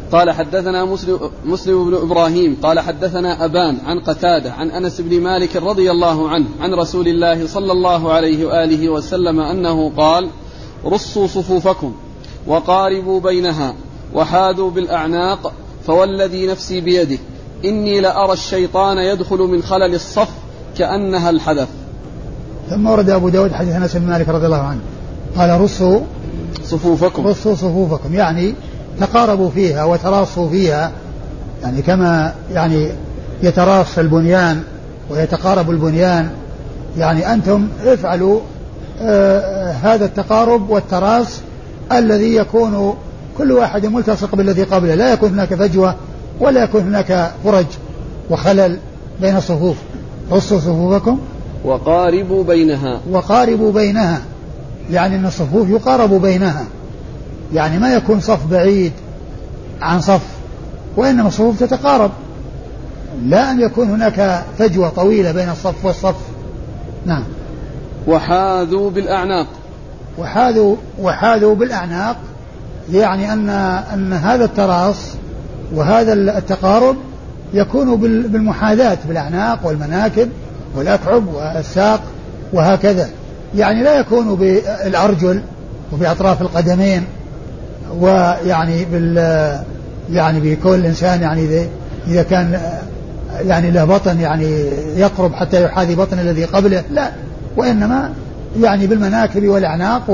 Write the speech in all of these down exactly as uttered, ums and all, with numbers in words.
قال حدثنا مسلم, مسلم بن إبراهيم قال حدثنا أبان عن قتادة عن أنس بن مالك رضي الله عنه عن رسول الله صلى الله عليه وآله وسلم أنه قال رصوا صفوفكم وقاربوا بينها وحاذوا بالأعناق فوالذي نفسي بيده إني لأرى الشيطان يدخل من خلل الصف كأنها الحدث. ثم ورد أبو داود حديث أنس بن مالك رضي الله عنه قال رصوا صفوفكم رصوا صفوفكم يعني تقاربوا فيها وتراصوا فيها، يعني كما يعني يتراص البنيان ويتقارب البنيان، يعني أنتم افعلوا آه هذا التقارب والتراص الذي يكون كل واحد ملتصق بالذي قبله، لا يكون هناك فجوة ولا يكون هناك فرج وخلل بين الصفوف. رصوا صفوفكم وقاربوا بينها وقاربوا بينها يعني أن الصفوف يقارب بينها، يعني ما يكون صف بعيد عن صف، وإنما الصفوف تتقارب، لا أن يكون هناك فجوة طويلة بين الصف والصف. نعم. وحاذوا بالأعناق وحاذوا وحاذوا بالأعناق يعني أن أن هذا التراص وهذا التقارب يكون بالمحاذاة بالأعناق والمناكب والأكعب والساق وهكذا، يعني لا يكون بالأرجل وبأطراف القدمين، ويعني بال يعني بكل الإنسان يعني إذا كان يعني له بطن يعني يقرب حتى يحاذي بطن الذي قبله، لا، وإنما يعني بالمناكب والأعناق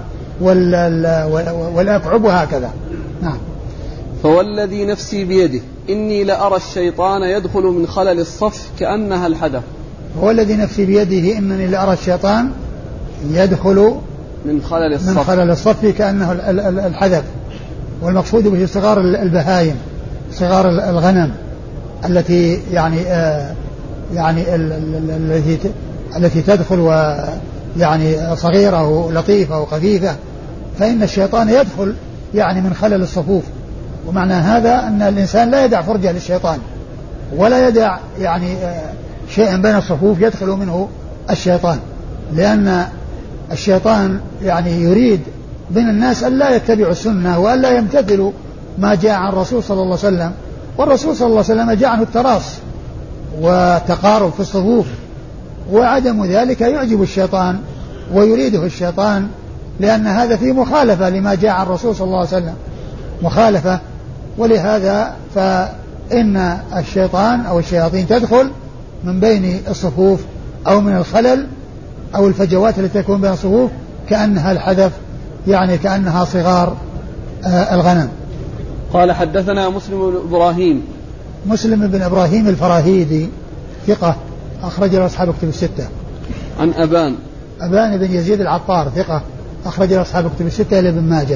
والأكعب وهكذا. نعم. فوالذي نفسي بيده إني لأرى الشيطان يدخل من خلل الصف كأنها الحدث. فوالذي نفسي بيده إنني لأرى الشيطان يدخل من خلل الصف من خلل الصف كأنه الحدث، والمقصود به صغار البهائم، صغار الغنم التي يعني آه يعني التي التي تدخل ويعني صغيرة ولطيفة وخفيفة، فإن الشيطان يدخل يعني من خلل الصفوف. ومعنى هذا أن الإنسان لا يدع فرجة للشيطان ولا يدع يعني آه شيئا بين الصفوف يدخل منه الشيطان، لأن الشيطان يعني يريد بين الناس أن لا يتبعوا السنة وأن لا يمتثلوا ما جاء عن الرسول صلى الله عليه وسلم، والرسول صلى الله عليه وسلم جاء عنه التراص والتقارب في الصفوف، وعدم ذلك يعجب الشيطان ويريده الشيطان، لأن هذا فيه مخالفة لما جاء عن الرسول صلى الله عليه وسلم، مخالفة. ولهذا فإن الشيطان أو الشياطين تدخل من بين الصفوف أو من الخلل أو الفجوات التي تكون بين الصفوف كأنها الحدث، يعني كأنها صغار آه الغنم. قال حدثنا مسلم بن إبراهيم مسلم بن إبراهيم الفراهيدي ثقة أخرج له أصحاب كتب الستة. عن أبان أبان بن يزيد العطار ثقة أخرج له أصحاب كتب الستة إلى ابن ماجه.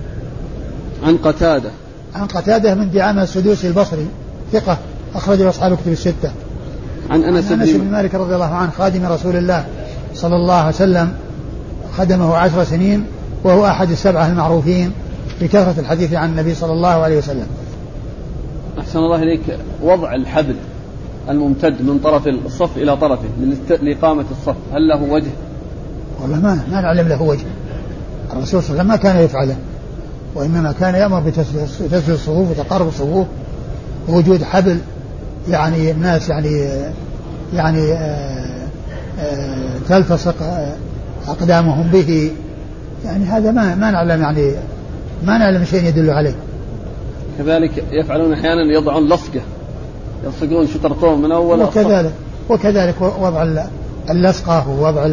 عن قتادة عن قتادة من دعامة السدوسي البصري ثقة أخرج له أصحاب كتب الستة. عن أنس بن مالك رضي الله عنه خادم رسول الله صلى الله عليه وسلم، خدمه عشر سنين وهو أحد السبعة المعروفين بكثرة الحديث عن النبي صلى الله عليه وسلم. أحسن الله إليك. وضع الحبل الممتد من طرف الصف إلى طرفه لإقامة الصف هل له وجه؟ والله ما ما نعلم له وجه. الرسول صلى الله عليه وسلم ما كان يفعله، وإنما كان يأمر بتسوية الصفوف وتقارب الصفوف ووجود حبل، يعني الناس يعني يعني آآ آآ تلتصق أقدامهم به، يعني هذا ما ما نعلم يعني ما نعلم شيء يدل عليه. كذلك يفعلون أحيانا يضعون لصقة يلصقون شطرتهم من أول وكذلك وكذلك وضع اللصقة ووضع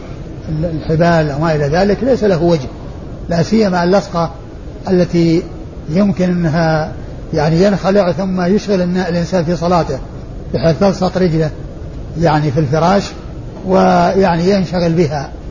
الحبال وما إلى ذلك ليس له وجه، لا سيما اللصقة التي يمكن أنها يعني ينخلع ثم يشغل الإنسان في صلاته بحيث تلصق رجله يعني في الفراش ويعني ينشغل بها